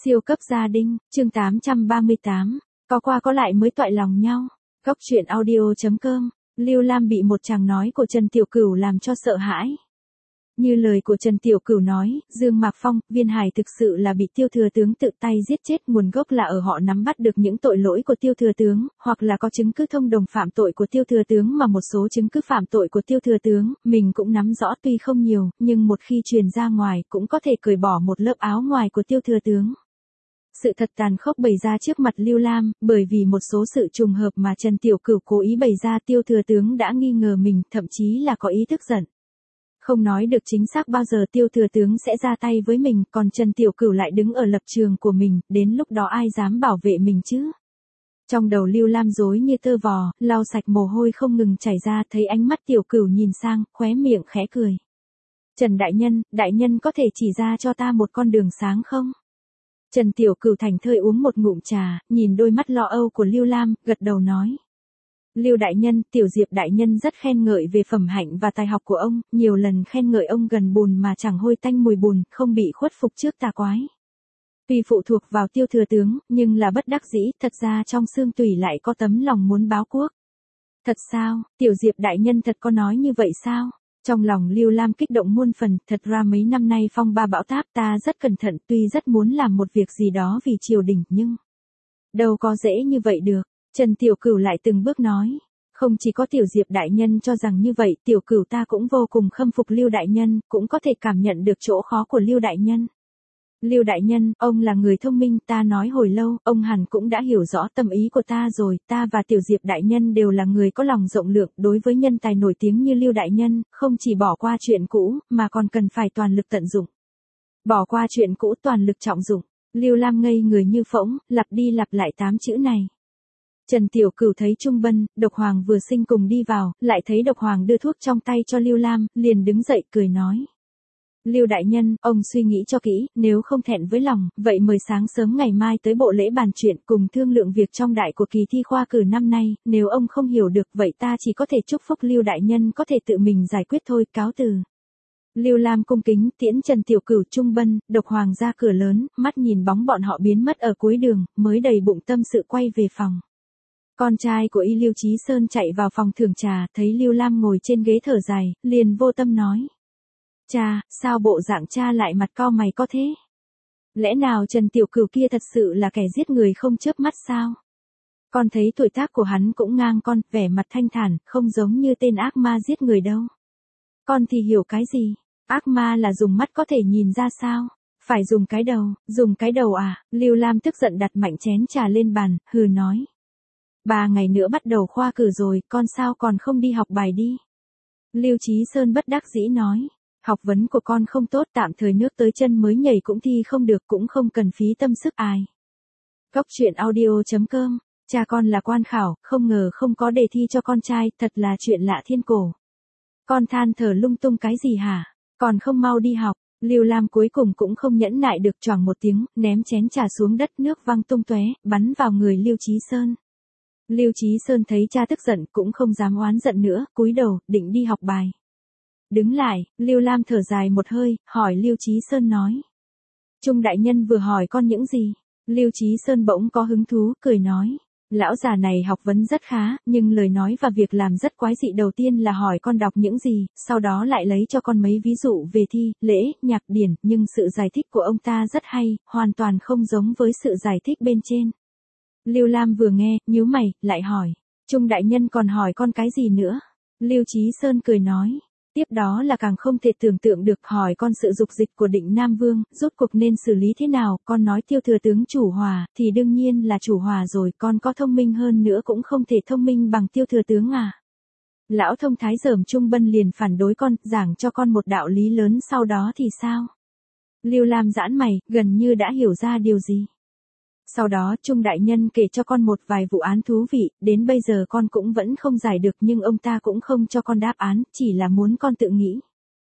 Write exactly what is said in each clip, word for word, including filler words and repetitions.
Siêu cấp gia đình, chương tám trăm ba mươi tám, có qua có lại mới toại lòng nhau. Góc truyện audio chấm com, Lưu Lam bị một chàng nói của Trần Tiểu Cửu làm cho sợ hãi. Như lời của Trần Tiểu Cửu nói, Dương Mạc Phong, Viên Hải thực sự là bị Tiêu Thừa Tướng tự tay giết chết, nguồn gốc là ở họ nắm bắt được những tội lỗi của Tiêu Thừa Tướng, hoặc là có chứng cứ thông đồng phạm tội của Tiêu Thừa Tướng mà một số chứng cứ phạm tội của Tiêu Thừa Tướng, mình cũng nắm rõ tuy không nhiều, nhưng một khi truyền ra ngoài cũng có thể cởi bỏ một lớp áo ngoài của Tiêu Thừa Tướng. Sự thật tàn khốc bày ra trước mặt Lưu Lam, bởi vì một số sự trùng hợp mà Trần Tiểu Cửu cố ý bày ra, Tiêu Thừa Tướng đã nghi ngờ mình, thậm chí là có ý tức giận. Không nói được chính xác bao giờ Tiêu Thừa Tướng sẽ ra tay với mình, còn Trần Tiểu Cửu lại đứng ở lập trường của mình, đến lúc đó ai dám bảo vệ mình chứ? Trong đầu Lưu Lam rối như tơ vò, lau sạch mồ hôi không ngừng chảy ra, thấy ánh mắt Tiểu Cửu nhìn sang, khóe miệng khẽ cười. Trần Đại Nhân, Đại Nhân có thể chỉ ra cho ta một con đường sáng không? Trần Tiểu Cửu thành thơi uống một ngụm trà, nhìn đôi mắt lo âu của Lưu Lam, gật đầu nói. Lưu Đại Nhân, Tiểu Diệp Đại Nhân rất khen ngợi về phẩm hạnh và tài học của ông, nhiều lần khen ngợi ông gần bùn mà chẳng hôi tanh mùi bùn, không bị khuất phục trước tà quái. Tuy phụ thuộc vào Tiêu Thừa Tướng, nhưng là bất đắc dĩ, thật ra trong xương tủy lại có tấm lòng muốn báo quốc. Thật sao, Tiểu Diệp Đại Nhân thật có nói như vậy sao? Trong lòng Lưu Lam kích động muôn phần, thật ra mấy năm nay phong ba bão táp ta rất cẩn thận, tuy rất muốn làm một việc gì đó vì triều đình, nhưng đâu có dễ như vậy được. Trần Tiểu Cửu lại từng bước nói, không chỉ có Tiểu Diệp Đại Nhân cho rằng như vậy, Tiểu Cửu ta cũng vô cùng khâm phục Lưu Đại Nhân, cũng có thể cảm nhận được chỗ khó của Lưu Đại Nhân. Lưu Đại Nhân, ông là người thông minh, ta nói hồi lâu, ông hẳn cũng đã hiểu rõ tâm ý của ta rồi, ta và Tiểu Diệp Đại Nhân đều là người có lòng rộng lượng, đối với nhân tài nổi tiếng như Lưu Đại Nhân, không chỉ bỏ qua chuyện cũ, mà còn cần phải toàn lực tận dụng. Bỏ qua chuyện cũ, toàn lực trọng dụng. Lưu Lam ngây người như phỗng, lặp đi lặp lại tám chữ này. Trần Tiểu Cửu thấy Trung Bân, Độc Hoàng vừa sinh cùng đi vào, lại thấy Độc Hoàng đưa thuốc trong tay cho Lưu Lam, liền đứng dậy cười nói. Lưu Đại Nhân, ông suy nghĩ cho kỹ, nếu không thẹn với lòng, vậy mời sáng sớm ngày mai tới bộ lễ bàn chuyện cùng thương lượng việc trong đại của kỳ thi khoa cử năm nay, nếu ông không hiểu được vậy ta chỉ có thể chúc phúc Lưu Đại Nhân có thể tự mình giải quyết thôi, cáo từ. Lưu Lam cung kính tiễn Trần Tiểu Cửu, Trung Bân, Độc Hoàng ra cửa lớn, mắt nhìn bóng bọn họ biến mất ở cuối đường, mới đầy bụng tâm sự quay về phòng. Con trai của y Lưu Chí Sơn chạy vào phòng thưởng trà, thấy Lưu Lam ngồi trên ghế thở dài, liền vô tâm nói. Cha, sao bộ dạng cha lại mặt cau mày có thế? Lẽ nào Trần Tiểu Cửu kia thật sự là kẻ giết người không chớp mắt sao? Con thấy tuổi tác của hắn cũng ngang con, vẻ mặt thanh thản, không giống như tên ác ma giết người đâu. Con thì hiểu cái gì? Ác ma là dùng mắt có thể nhìn ra sao? Phải dùng cái đầu, dùng cái đầu à? Lưu Lam tức giận đặt mạnh chén trà lên bàn, hừ nói. Ba ngày nữa bắt đầu khoa cử rồi, con sao còn không đi học bài đi? Lưu Chí Sơn bất đắc dĩ nói. Học vấn của con không tốt, tạm thời nước tới chân mới nhảy cũng thi không được, cũng không cần phí tâm sức ai. Góc truyện audio chấm com, cha con là quan khảo, không ngờ không có đề thi cho con trai, thật là chuyện lạ thiên cổ. Con than thở lung tung cái gì hả? Còn không mau đi học. Lưu Lam cuối cùng cũng không nhẫn nại được, choảng một tiếng, ném chén trà xuống đất, nước văng tung tóe, bắn vào người Lưu Chí Sơn. Lưu Chí Sơn thấy cha tức giận cũng không dám oán giận nữa, cúi đầu, định đi học bài. Đứng lại, Lưu Lam thở dài một hơi, hỏi Lưu Chí Sơn nói. Trung Đại Nhân vừa hỏi con những gì? Lưu Chí Sơn bỗng có hứng thú, cười nói. Lão già này học vấn rất khá, nhưng lời nói và việc làm rất quái dị. Đầu tiên là hỏi con đọc những gì, sau đó lại lấy cho con mấy ví dụ về thi, lễ, nhạc điển, nhưng sự giải thích của ông ta rất hay, hoàn toàn không giống với sự giải thích bên trên. Lưu Lam vừa nghe, nhíu mày, lại hỏi. Trung Đại Nhân còn hỏi con cái gì nữa? Lưu Chí Sơn cười nói. Tiếp đó là càng không thể tưởng tượng được, hỏi con sự dục dịch của Định Nam Vương, rốt cuộc nên xử lý thế nào, con nói Tiêu Thừa Tướng chủ hòa, thì đương nhiên là chủ hòa rồi, con có thông minh hơn nữa cũng không thể thông minh bằng Tiêu Thừa Tướng à. Lão thông thái Dởm Trung Bân liền phản đối con, giảng cho con một đạo lý lớn, sau đó thì sao? Lưu Lam giãn mày, gần như đã hiểu ra điều gì. Sau đó Trung Đại Nhân kể cho con một vài vụ án thú vị, đến bây giờ con cũng vẫn không giải được, nhưng ông ta cũng không cho con đáp án, chỉ là muốn con tự nghĩ.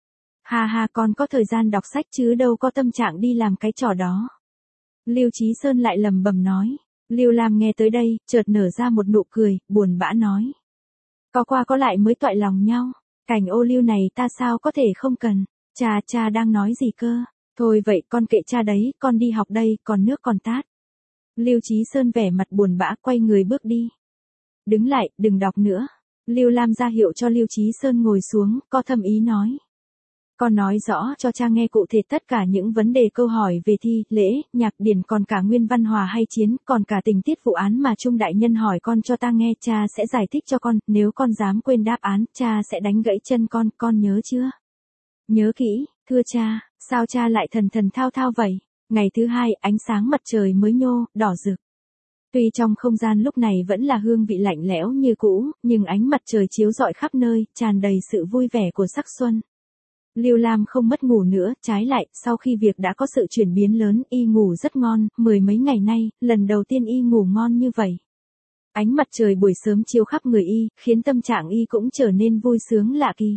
Ha ha, con có thời gian đọc sách chứ đâu có tâm trạng đi làm cái trò đó. Lưu Chí Sơn lại lầm bầm nói. Lưu Lam nghe tới đây, chợt nở ra một nụ cười, buồn bã nói. Có qua có lại mới toại lòng nhau, cảnh ô lưu này ta sao có thể không cần. Cha cha đang nói gì cơ? Thôi vậy con kệ cha đấy, con đi học đây, còn nước còn tát. Lưu Chí Sơn vẻ mặt buồn bã quay người bước đi. Đứng lại, đừng đọc nữa. Lưu Lam ra hiệu cho Lưu Chí Sơn ngồi xuống, có thâm ý nói. Con nói rõ cho cha nghe cụ thể tất cả những vấn đề câu hỏi về thi, lễ, nhạc điển còn cả nguyên văn hòa hay chiến, còn cả tình tiết vụ án mà Trung đại nhân hỏi con cho ta nghe, cha sẽ giải thích cho con, nếu con dám quên đáp án, cha sẽ đánh gãy chân con, con nhớ chưa? Nhớ kỹ, thưa cha, sao cha lại thần thần thao thao vậy? Ngày thứ hai, ánh sáng mặt trời mới nhô, đỏ rực. Tuy trong không gian lúc này vẫn là hương vị lạnh lẽo như cũ, nhưng ánh mặt trời chiếu rọi khắp nơi, tràn đầy sự vui vẻ của sắc xuân. Lưu Lam không mất ngủ nữa, trái lại, sau khi việc đã có sự chuyển biến lớn, y ngủ rất ngon, mười mấy ngày nay, lần đầu tiên y ngủ ngon như vậy. Ánh mặt trời buổi sớm chiếu khắp người y, khiến tâm trạng y cũng trở nên vui sướng lạ kỳ.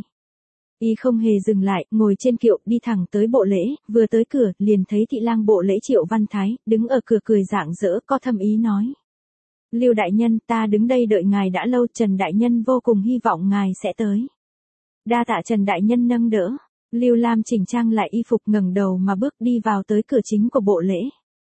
Y không hề dừng lại, ngồi trên kiệu, đi thẳng tới bộ lễ, vừa tới cửa, liền thấy thị lang bộ lễ Triệu Văn Thái, đứng ở cửa cười rạng rỡ, có thâm ý nói. Lưu đại nhân, ta đứng đây đợi ngài đã lâu, Trần đại nhân vô cùng hy vọng ngài sẽ tới. Đa tạ Trần đại nhân nâng đỡ. Lưu Lam chỉnh trang lại y phục ngẩng đầu mà bước đi vào tới cửa chính của bộ lễ.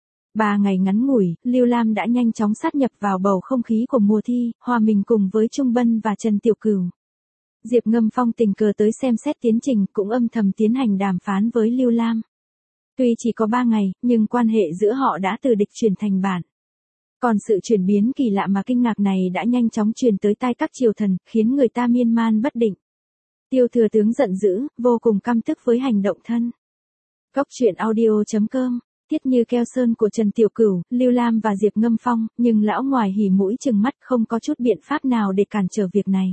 Ba ngày ngắn ngủi, Lưu Lam đã nhanh chóng sát nhập vào bầu không khí của mùa thi, hòa mình cùng với Trung Bân và Trần Tiểu Cửu. Diệp Ngâm Phong tình cờ tới xem xét tiến trình, cũng âm thầm tiến hành đàm phán với Lưu Lam. Tuy chỉ có ba ngày, nhưng quan hệ giữa họ đã từ địch chuyển thành bạn. Còn sự chuyển biến kỳ lạ mà kinh ngạc này đã nhanh chóng truyền tới tai các triều thần, khiến người ta miên man bất định. Tiêu thừa tướng giận dữ, vô cùng căm tức với hành động thân. Góc truyện audio chấm com, tiết như keo sơn của Trần Tiểu Cửu, Lưu Lam và Diệp Ngâm Phong, nhưng lão ngoài hỉ mũi chừng mắt không có chút biện pháp nào để cản trở việc này.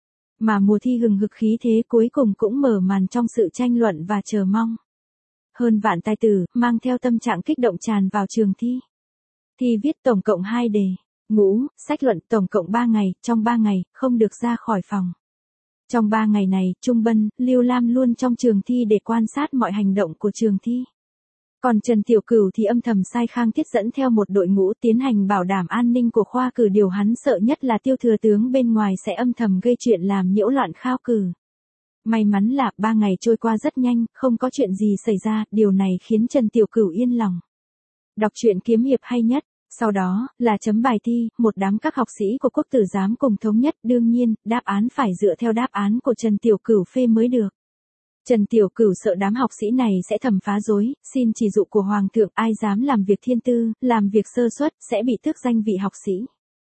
Mà mùa thi hừng hực khí thế cuối cùng cũng mở màn trong sự tranh luận và chờ mong. Hơn vạn tài tử, mang theo tâm trạng kích động tràn vào trường thi. Thi viết tổng cộng hai đề, ngũ, sách luận tổng cộng ba ngày, trong ba ngày, không được ra khỏi phòng. Trong ba ngày này, Trung Bân, Lưu Lam luôn trong trường thi để quan sát mọi hành động của trường thi. Còn Trần Tiểu Cửu thì âm thầm sai Khang Thiết dẫn theo một đội ngũ tiến hành bảo đảm an ninh của khoa cử, điều hắn sợ nhất là Tiêu thừa tướng bên ngoài sẽ âm thầm gây chuyện làm nhiễu loạn khao cử. May mắn là ba ngày trôi qua rất nhanh, không có chuyện gì xảy ra, điều này khiến Trần Tiểu Cửu yên lòng. Đọc truyện kiếm hiệp hay nhất. Sau đó, là chấm bài thi, một đám các học sĩ của quốc tử giám cùng thống nhất, đương nhiên, đáp án phải dựa theo đáp án của Trần Tiểu Cửu phê mới được. Trần Tiểu Cửu sợ đám học sĩ này sẽ thầm phá rối, xin chỉ dụ của Hoàng thượng, ai dám làm việc thiên tư, làm việc sơ suất, sẽ bị tước danh vị học sĩ.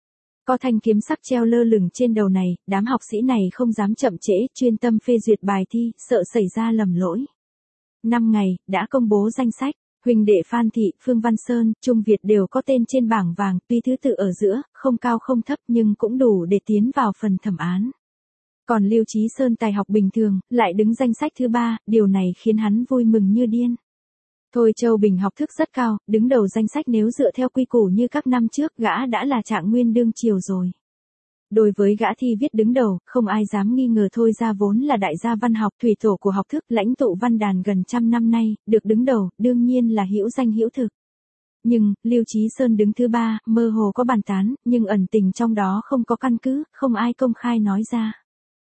Có thanh kiếm sắc treo lơ lửng trên đầu này, đám học sĩ này không dám chậm trễ, chuyên tâm phê duyệt bài thi, sợ xảy ra lầm lỗi. Năm ngày, đã công bố danh sách. Huỳnh đệ Phan Thị, Phương Văn Sơn, Trung Việt đều có tên trên bảng vàng, tuy thứ tự ở giữa, không cao không thấp nhưng cũng đủ để tiến vào phần thẩm án. Còn Lưu Chí Sơn tài học bình thường, lại đứng danh sách thứ ba, điều này khiến hắn vui mừng như điên. Thôi Châu Bình học thức rất cao, đứng đầu danh sách, nếu dựa theo quy củ như các năm trước, gã đã là trạng nguyên đương triều rồi. Đối với gã thi viết đứng đầu, không ai dám nghi ngờ. Thôi ra vốn là đại gia văn học, thủy tổ của học thức, lãnh tụ văn đàn gần trăm năm nay, được đứng đầu, đương nhiên là hữu danh hữu thực. Nhưng, Lưu Chí Sơn đứng thứ ba, mơ hồ có bàn tán, nhưng ẩn tình trong đó không có căn cứ, không ai công khai nói ra.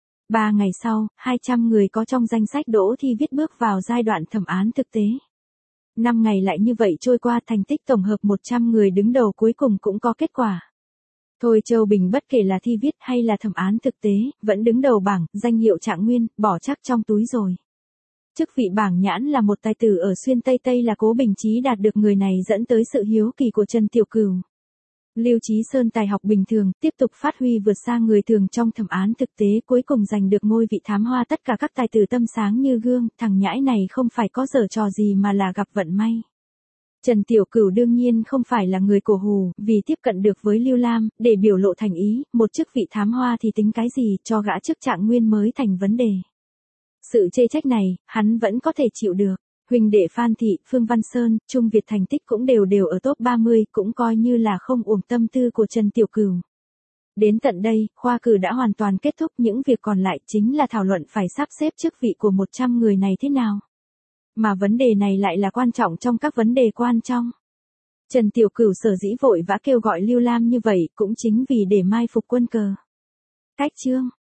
Ba ngày sau, hai trăm người có trong danh sách đỗ thi viết bước vào giai đoạn thẩm án thực tế. Năm ngày lại như vậy trôi qua, thành tích tổng hợp một trăm người đứng đầu cuối cùng cũng có kết quả. Thôi Châu Bình bất kể là thi viết hay là thẩm án thực tế, vẫn đứng đầu bảng, danh hiệu trạng nguyên, bỏ chắc trong túi rồi. Chức vị bảng nhãn là một tài tử ở xuyên Tây Tây là Cố Bình Chí đạt được, người này dẫn tới sự hiếu kỳ của Trần Tiểu Cửu. Lưu Chí Sơn tài học bình thường, tiếp tục phát huy vượt xa người thường trong thẩm án thực tế, cuối cùng giành được ngôi vị thám hoa. Tất cả các tài tử tâm sáng như gương, thằng nhãi này không phải có giở trò gì mà là gặp vận may. Trần Tiểu Cửu đương nhiên không phải là người cổ hù, vì tiếp cận được với Lưu Lam, để biểu lộ thành ý, một chức vị thám hoa thì tính cái gì, cho gã chức trạng nguyên mới thành vấn đề. Sự chê trách này, hắn vẫn có thể chịu được. Huỳnh đệ Phan Thị, Phương Văn Sơn, Trung Việt thành tích cũng đều đều ở top ba mươi, cũng coi như là không uổng tâm tư của Trần Tiểu Cửu. Đến tận đây, khoa cử đã hoàn toàn kết thúc, những việc còn lại chính là thảo luận phải sắp xếp chức vị của một trăm người này thế nào. Mà vấn đề này lại là quan trọng trong các vấn đề quan trọng. Trần Tiểu Cửu sở dĩ vội vã kêu gọi Lưu Lam như vậy cũng chính vì để mai phục quân cờ. Cách chương